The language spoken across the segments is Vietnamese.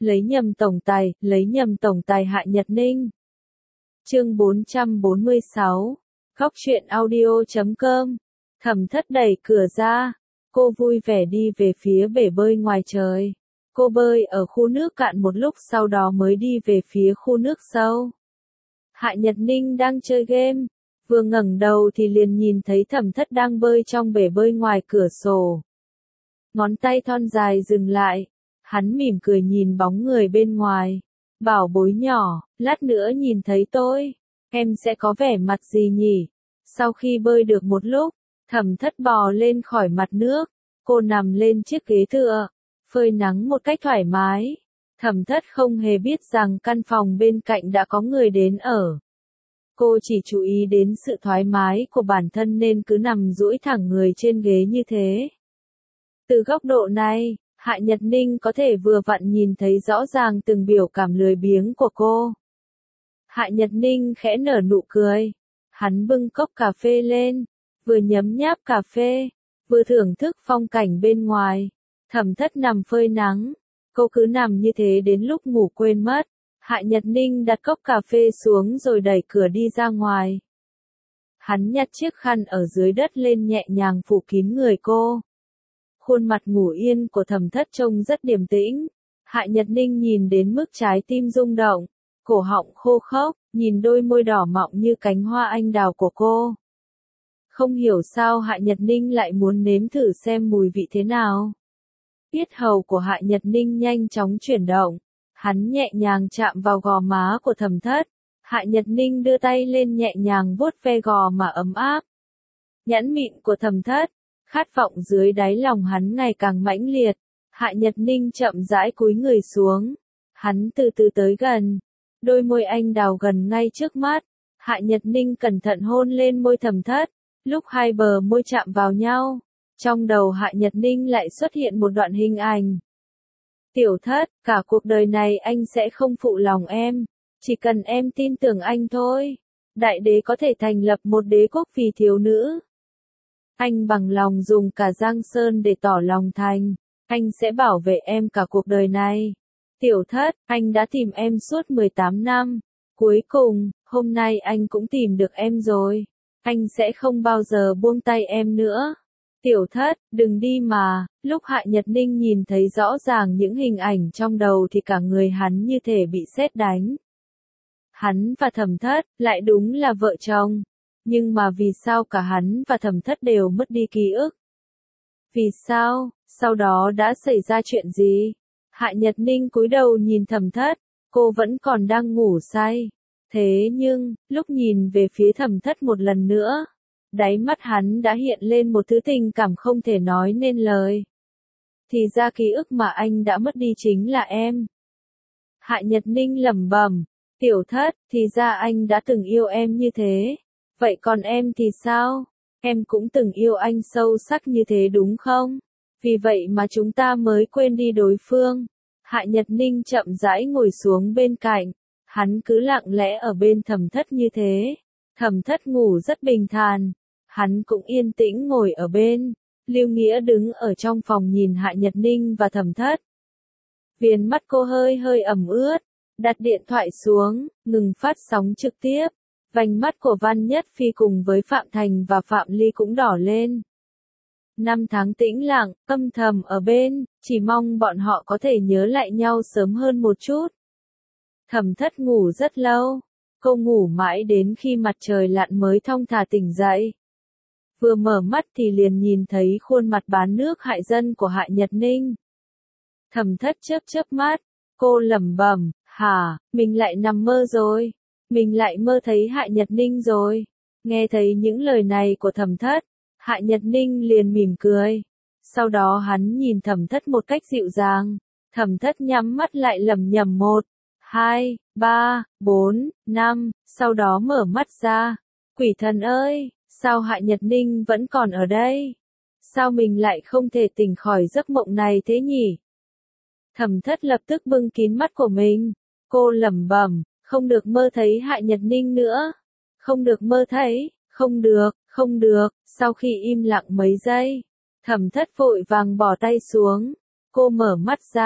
lấy nhầm tổng tài Hạ Nhật Ninh. Chương 446, Góc truyện audio.com. Thẩm Thất đẩy cửa ra, cô vui vẻ đi về phía bể bơi ngoài trời. Cô bơi ở khu nước cạn một lúc sau đó mới đi về phía khu nước sâu. Hạ Nhật Ninh đang chơi game, vừa ngẩng đầu thì liền nhìn thấy Thẩm Thất đang bơi trong bể bơi ngoài cửa sổ. Ngón tay thon dài dừng lại, hắn mỉm cười nhìn bóng người bên ngoài. Bảo bối nhỏ, lát nữa nhìn thấy tôi, em sẽ có vẻ mặt gì nhỉ? Sau khi bơi được một lúc, Thẩm Thất bò lên khỏi mặt nước, cô nằm lên chiếc ghế tựa, phơi nắng một cách thoải mái. Thẩm Thất không hề biết rằng căn phòng bên cạnh đã có người đến ở. Cô chỉ chú ý đến sự thoải mái của bản thân nên cứ nằm duỗi thẳng người trên ghế như thế. Từ góc độ này, Hạ Nhật Ninh có thể vừa vặn nhìn thấy rõ ràng từng biểu cảm lười biếng của cô. Hạ Nhật Ninh khẽ nở nụ cười. Hắn bưng cốc cà phê lên, vừa nhấm nháp cà phê, vừa thưởng thức phong cảnh bên ngoài. Thẩm Thất nằm phơi nắng, cô cứ nằm như thế đến lúc ngủ quên mất. Hạ Nhật Ninh đặt cốc cà phê xuống rồi đẩy cửa đi ra ngoài. Hắn nhặt chiếc khăn ở dưới đất lên nhẹ nhàng phủ kín người cô. Khuôn mặt ngủ yên của Thẩm Thất trông rất điềm tĩnh. Hạ Nhật Ninh nhìn đến mức trái tim rung động, cổ họng khô khốc, nhìn đôi môi đỏ mọng như cánh hoa anh đào của cô. Không hiểu sao Hạ Nhật Ninh lại muốn nếm thử xem mùi vị thế nào. Yết hầu của Hạ Nhật Ninh nhanh chóng chuyển động, hắn nhẹ nhàng chạm vào gò má của Thẩm Thất. Hạ Nhật Ninh đưa tay lên nhẹ nhàng vuốt ve gò má ấm áp. Nhẫn mịn của Thẩm Thất, khát vọng dưới đáy lòng hắn ngày càng mãnh liệt. Hạ Nhật Ninh chậm rãi cúi người xuống. Hắn từ từ tới gần. Đôi môi anh đào gần ngay trước mắt. Hạ Nhật Ninh cẩn thận hôn lên môi Thẩm Thất. Lúc hai bờ môi chạm vào nhau, trong đầu Hạ Nhật Ninh lại xuất hiện một đoạn hình ảnh. Tiểu Thất, cả cuộc đời này anh sẽ không phụ lòng em. Chỉ cần em tin tưởng anh thôi. Đại đế có thể thành lập một đế quốc vì thiếu nữ. Anh bằng lòng dùng cả Giang Sơn để tỏ lòng thành. Anh sẽ bảo vệ em cả cuộc đời này. Tiểu Thất, anh đã tìm em suốt 18 năm. Cuối cùng, hôm nay anh cũng tìm được em rồi. Anh sẽ không bao giờ buông tay em nữa. Tiểu Thất, đừng đi mà. Lúc Hạ Nhật Ninh nhìn thấy rõ ràng những hình ảnh trong đầu thì cả người hắn như thể bị sét đánh. Hắn và Thẩm Thất, lại đúng là vợ chồng. Nhưng mà vì sao cả hắn và Thẩm Thất đều mất đi ký ức? Vì sao? Sau đó đã xảy ra chuyện gì? Hạ Nhật Ninh cúi đầu nhìn Thẩm Thất, cô vẫn còn đang ngủ say. Thế nhưng, lúc nhìn về phía Thẩm Thất một lần nữa, đáy mắt hắn đã hiện lên một thứ tình cảm không thể nói nên lời. Thì ra ký ức mà anh đã mất đi chính là em. Hạ Nhật Ninh lẩm bẩm, Tiểu Thất, thì ra anh đã từng yêu em như thế. Vậy còn em thì sao? Em cũng từng yêu anh sâu sắc như thế đúng không? Vì vậy mà chúng ta mới quên đi đối phương. Hạ Nhật Ninh chậm rãi ngồi xuống bên cạnh. Hắn cứ lặng lẽ ở bên Thẩm Thất như thế. Thẩm Thất ngủ rất bình thản. Hắn cũng yên tĩnh ngồi ở bên. Lưu Nghĩa đứng ở trong phòng nhìn Hạ Nhật Ninh và Thẩm Thất. Viền mắt cô hơi hơi ẩm ướt. Đặt điện thoại xuống, ngừng phát sóng trực tiếp. Vành mắt của Văn Nhất Phi cùng với Phạm Thành và Phạm Ly cũng đỏ lên. 5 tháng tĩnh lặng, âm thầm ở bên, chỉ mong bọn họ có thể nhớ lại nhau sớm hơn một chút. Thẩm Thất ngủ rất lâu, cô ngủ mãi đến khi mặt trời lặn mới thong thả tỉnh dậy. Vừa mở mắt thì liền nhìn thấy khuôn mặt bán nước hại dân của Hạ Nhật Ninh. Thẩm Thất chớp mắt, cô lẩm bẩm, hả, mình lại nằm mơ rồi. Mình lại mơ thấy Hạ Nhật Ninh rồi. Nghe thấy những lời này của Thẩm Thất, Hạ Nhật Ninh liền mỉm cười. Sau đó hắn nhìn Thẩm Thất một cách dịu dàng. Thẩm Thất nhắm mắt lại lẩm nhẩm 1, 2, 3, 4, 5, sau đó mở mắt ra. Quỷ thần ơi, sao Hạ Nhật Ninh vẫn còn ở đây? Sao mình lại không thể tỉnh khỏi giấc mộng này thế nhỉ? Thẩm Thất lập tức bưng kín mắt của mình. Cô lẩm bẩm. Không được mơ thấy Hạ Nhật Ninh nữa. Không được mơ thấy, không được. Sau khi im lặng mấy giây, Thẩm Thất vội vàng bỏ tay xuống. Cô mở mắt ra,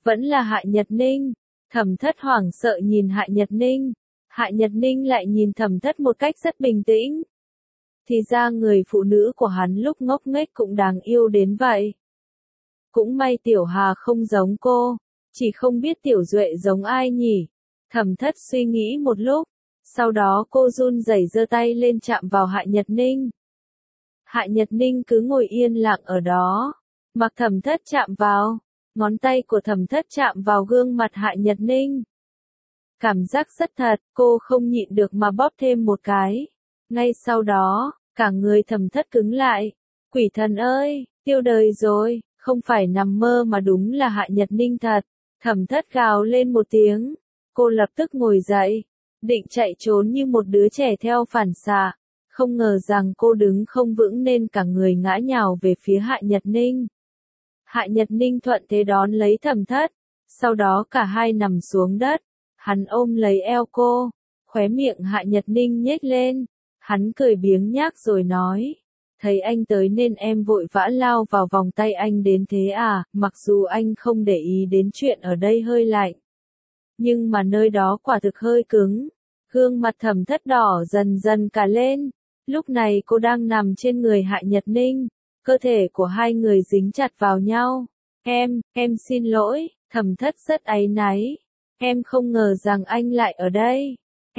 Vẫn là Hạ Nhật Ninh. Thẩm Thất hoảng sợ nhìn Hạ Nhật Ninh. Hạ Nhật Ninh lại nhìn Thẩm Thất một cách rất bình tĩnh. Thì ra người phụ nữ của hắn lúc ngốc nghếch cũng đáng yêu đến vậy. Cũng may Tiểu Hà không giống cô, chỉ không biết Tiểu Duệ giống ai nhỉ. Thẩm Thất suy nghĩ một lúc, sau đó cô run rẩy giơ tay lên chạm vào Hạ Nhật Ninh. Hạ Nhật Ninh cứ ngồi yên lặng ở đó, mặc Thẩm Thất chạm vào, ngón tay của Thẩm Thất chạm vào gương mặt Hạ Nhật Ninh. Cảm giác rất thật, cô không nhịn được mà bóp thêm một cái. Ngay sau đó, cả người Thẩm Thất cứng lại. Quỷ thần ơi, tiêu đời rồi, không phải nằm mơ mà đúng là Hạ Nhật Ninh thật. Thẩm Thất gào lên một tiếng, cô lập tức ngồi dậy, định chạy trốn như một đứa trẻ theo phản xạ. Không ngờ rằng cô đứng không vững nên cả người ngã nhào về phía Hạ Nhật Ninh. Hạ Nhật Ninh thuận thế đón lấy Thẩm Thất, sau đó cả hai nằm xuống đất. Hắn ôm lấy eo cô, khóe miệng Hạ Nhật Ninh nhếch lên. Hắn cười biếng nhác rồi nói, thấy anh tới nên em vội vã lao vào vòng tay anh đến thế à, mặc dù anh không để ý đến chuyện ở đây hơi lạnh. Nhưng mà nơi đó quả thực hơi cứng. Gương mặt Thẩm Thất đỏ dần dần cả lên. Lúc này cô đang nằm trên người Hạ Nhật Ninh, cơ thể của hai người dính chặt vào nhau. Em xin lỗi, Thẩm Thất rất áy náy. Em không ngờ rằng anh lại ở đây.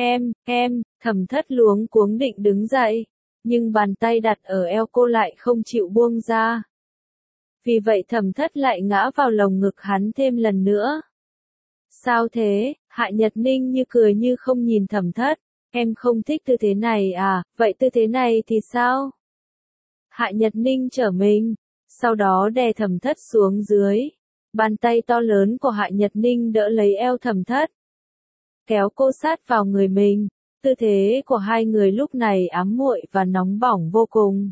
Thẩm Thất luống cuống định đứng dậy, nhưng bàn tay đặt ở eo cô lại không chịu buông ra. Vì vậy Thẩm Thất lại ngã vào lồng ngực hắn thêm lần nữa. Sao thế? Hạ Nhật Ninh như cười như không nhìn Thẩm Thất. Em không thích tư thế này à, vậy tư thế này thì sao? Hạ Nhật Ninh trở mình, sau đó đè Thẩm Thất xuống dưới. Bàn tay to lớn của Hạ Nhật Ninh đỡ lấy eo Thẩm Thất, kéo cô sát vào người mình. Tư thế của hai người lúc này ám muội và nóng bỏng vô cùng.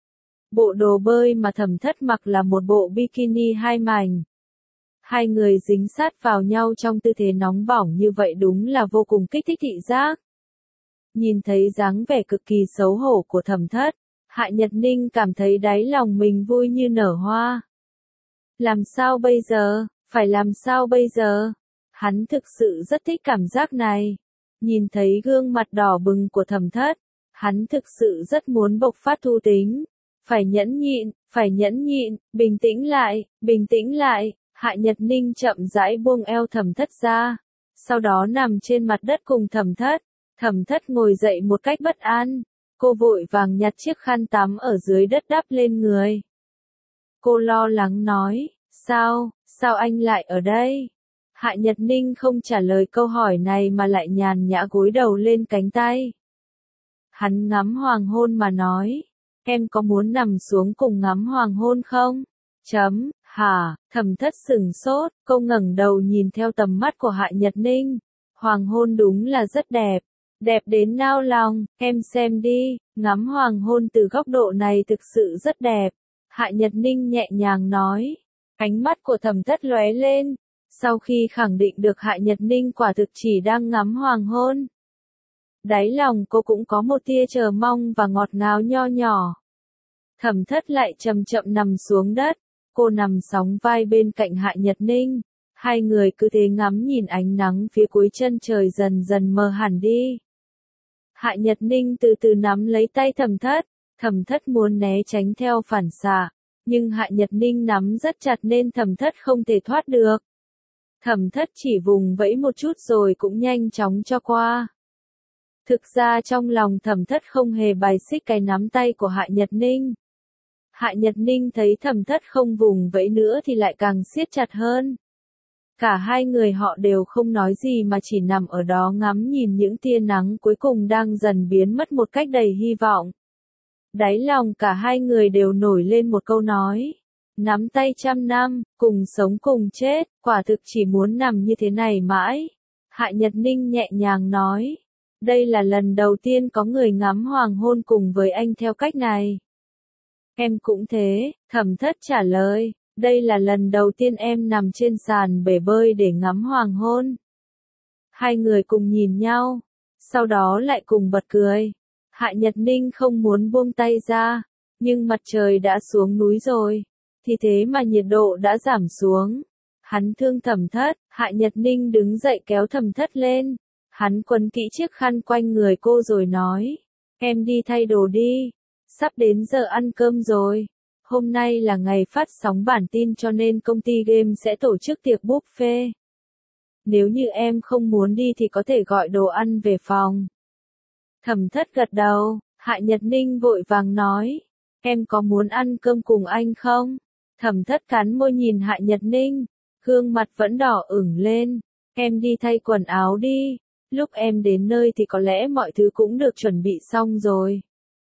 Bộ đồ bơi mà Thẩm Thất mặc là một bộ bikini hai mảnh. Hai người dính sát vào nhau trong tư thế nóng bỏng như vậy đúng là vô cùng kích thích thị giác. Nhìn thấy dáng vẻ cực kỳ xấu hổ của Thẩm Thất, Hạ Nhật Ninh cảm thấy đáy lòng mình vui như nở hoa. Làm sao bây giờ? Phải làm sao bây giờ? Hắn thực sự rất thích cảm giác này. Nhìn thấy gương mặt đỏ bừng của Thẩm Thất, hắn thực sự rất muốn bộc phát thú tính. Phải nhẫn nhịn, bình tĩnh lại. Hạ Nhật Ninh chậm rãi buông eo Thẩm Thất ra, sau đó nằm trên mặt đất cùng Thẩm Thất. Thẩm Thất ngồi dậy một cách bất an, cô vội vàng nhặt chiếc khăn tắm ở dưới đất đắp lên người. Cô lo lắng nói, sao anh lại ở đây? Hạ Nhật Ninh không trả lời câu hỏi này mà lại nhàn nhã gối đầu lên cánh tay. Hắn ngắm hoàng hôn mà nói, em có muốn nằm xuống cùng ngắm hoàng hôn không? Hả? Thẩm Thất sửng sốt, cô ngẩng đầu nhìn theo tầm mắt của Hạ Nhật Ninh. Hoàng hôn đúng là rất đẹp. Đẹp đến nao lòng, em xem đi, ngắm hoàng hôn từ góc độ này thực sự rất đẹp. Hạ Nhật Ninh nhẹ nhàng nói. Ánh mắt của Thẩm Thất lóe lên, sau khi khẳng định được Hạ Nhật Ninh quả thực chỉ đang ngắm hoàng hôn. Đáy lòng cô cũng có một tia chờ mong và ngọt ngào nho nhỏ. Thẩm Thất lại chậm chậm nằm xuống đất, cô nằm sóng vai bên cạnh Hạ Nhật Ninh. Hai người cứ thế ngắm nhìn ánh nắng phía cuối chân trời dần dần mờ hẳn đi. Hạ Nhật Ninh từ từ nắm lấy tay Thẩm Thất muốn né tránh theo phản xạ, nhưng Hạ Nhật Ninh nắm rất chặt nên Thẩm Thất không thể thoát được. Thẩm Thất chỉ vùng vẫy một chút rồi cũng nhanh chóng cho qua. Thực ra trong lòng Thẩm Thất không hề bài xích cái nắm tay của Hạ Nhật Ninh. Hạ Nhật Ninh thấy Thẩm Thất không vùng vẫy nữa thì lại càng siết chặt hơn. Cả hai người họ đều không nói gì mà chỉ nằm ở đó ngắm nhìn những tia nắng cuối cùng đang dần biến mất một cách đầy hy vọng. Đáy lòng cả hai người đều nổi lên một câu nói. Nắm tay 100 năm, cùng sống cùng chết, quả thực chỉ muốn nằm như thế này mãi. Hạ Nhật Ninh nhẹ nhàng nói. Đây là lần đầu tiên có người ngắm hoàng hôn cùng với anh theo cách này. Em cũng thế, Thẩm Thất trả lời. Đây là lần đầu tiên em nằm trên sàn bể bơi để ngắm hoàng hôn. Hai người cùng nhìn nhau, sau đó lại cùng bật cười. Hạ Nhật Ninh không muốn buông tay ra, nhưng mặt trời đã xuống núi rồi, thì thế mà nhiệt độ đã giảm xuống. Hắn thương Thẩm Thất, Hạ Nhật Ninh đứng dậy kéo Thẩm Thất lên. Hắn quấn kỹ chiếc khăn quanh người cô rồi nói. Em đi thay đồ đi. Sắp đến giờ ăn cơm rồi. Hôm nay là ngày phát sóng bản tin cho nên công ty game sẽ tổ chức tiệc buffet. Nếu như em không muốn đi thì có thể gọi đồ ăn về phòng. Thẩm Thất gật đầu, Hạ Nhật Ninh vội vàng nói. Em có muốn ăn cơm cùng anh không? Thẩm Thất cắn môi nhìn Hạ Nhật Ninh, gương mặt vẫn đỏ ửng lên. Em đi thay quần áo đi, lúc em đến nơi thì có lẽ mọi thứ cũng được chuẩn bị xong rồi.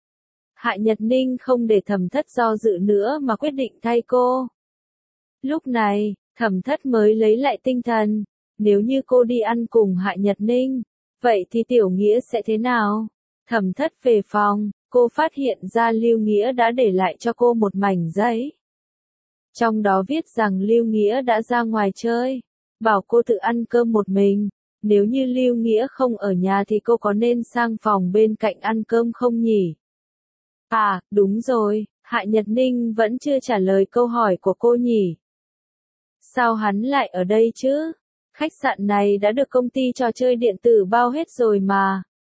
Hạ Nhật Ninh không để Thẩm Thất do dự nữa mà quyết định thay cô. Lúc này, Thẩm Thất mới lấy lại tinh thần. Nếu như cô đi ăn cùng Hạ Nhật Ninh, vậy thì Tiểu Nghĩa sẽ thế nào? Thẩm Thất về phòng, cô phát hiện ra Lưu Nghĩa đã để lại cho cô một mảnh giấy. Trong đó viết rằng Lưu Nghĩa đã ra ngoài chơi, bảo cô tự ăn cơm một mình. Nếu như Lưu Nghĩa không ở nhà thì cô có nên sang phòng bên cạnh ăn cơm không nhỉ? À, đúng rồi, Hạ Nhật Ninh vẫn chưa trả lời câu hỏi của cô nhỉ? Sao hắn lại ở đây chứ? Khách sạn này đã được công ty trò chơi điện tử bao hết rồi mà.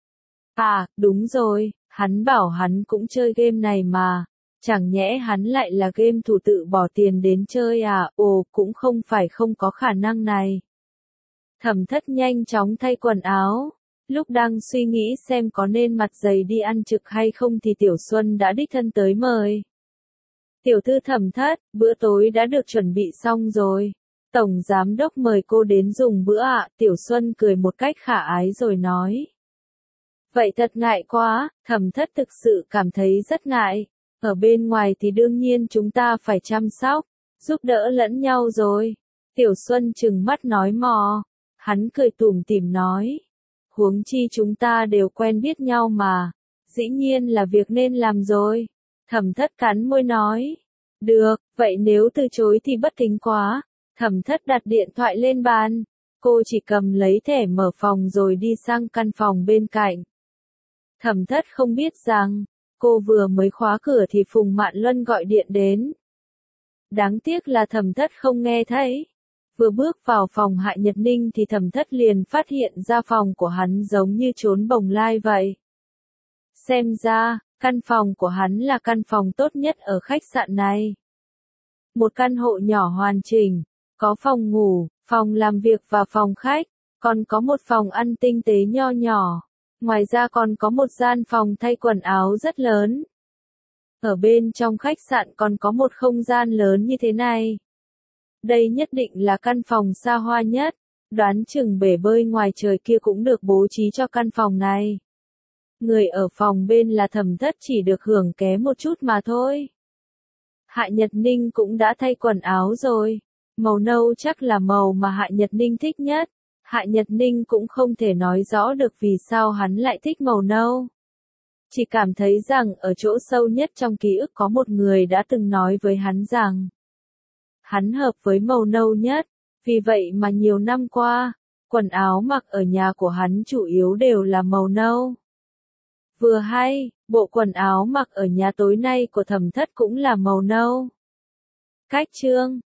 À, đúng rồi, hắn bảo hắn cũng chơi game này mà. Chẳng nhẽ hắn lại là game thủ tự bỏ tiền đến chơi à? Ồ, cũng không phải không có khả năng này. Thẩm Thất nhanh chóng thay quần áo. Lúc đang suy nghĩ xem có nên mặt dày đi ăn trực hay không thì Tiểu Xuân đã đích thân tới mời. Tiểu thư Thẩm Thất, bữa tối đã được chuẩn bị xong rồi. Tổng giám đốc mời cô đến dùng bữa ạ. Tiểu Xuân cười một cách khả ái rồi nói. Vậy thật ngại quá, Thẩm Thất thực sự cảm thấy rất ngại. Ở bên ngoài thì đương nhiên chúng ta phải chăm sóc, giúp đỡ lẫn nhau rồi. Tiểu Xuân trừng mắt nói mò. Hắn cười tủm tỉm nói. Huống chi chúng ta đều quen biết nhau mà. Dĩ nhiên là việc nên làm rồi. Thẩm Thất cắn môi nói. Được, vậy nếu từ chối thì bất kính quá. Thẩm Thất đặt điện thoại lên bàn. Cô chỉ cầm lấy thẻ mở phòng rồi đi sang căn phòng bên cạnh. Thẩm Thất không biết rằng, cô vừa mới khóa cửa thì Phùng Mạn Luân gọi điện đến. Đáng tiếc là Thẩm Thất không nghe thấy. Vừa bước vào phòng Hạ Nhật Ninh thì Thẩm Thất liền phát hiện ra phòng của hắn giống như trốn bồng lai vậy. Xem ra, căn phòng của hắn là căn phòng tốt nhất ở khách sạn này. Một căn hộ nhỏ hoàn chỉnh, có phòng ngủ, phòng làm việc và phòng khách, còn có một phòng ăn tinh tế nho nhỏ. Ngoài ra còn có một gian phòng thay quần áo rất lớn. Ở bên trong khách sạn còn có một không gian lớn như thế này. Đây nhất định là căn phòng xa hoa nhất, đoán chừng bể bơi ngoài trời kia cũng được bố trí cho căn phòng này. Người ở phòng bên là Thẩm Thất chỉ được hưởng ké một chút mà thôi. Hạ Nhật Ninh cũng đã thay quần áo rồi, màu nâu chắc là màu mà Hạ Nhật Ninh thích nhất. Hạ Nhật Ninh cũng không thể nói rõ được vì sao hắn lại thích màu nâu. Chỉ cảm thấy rằng ở chỗ sâu nhất trong ký ức có một người đã từng nói với hắn rằng hắn hợp với màu nâu nhất, vì vậy mà nhiều năm qua, quần áo mặc ở nhà của hắn chủ yếu đều là màu nâu. Vừa hay, bộ quần áo mặc ở nhà tối nay của Thẩm Thất cũng là màu nâu. Cách chương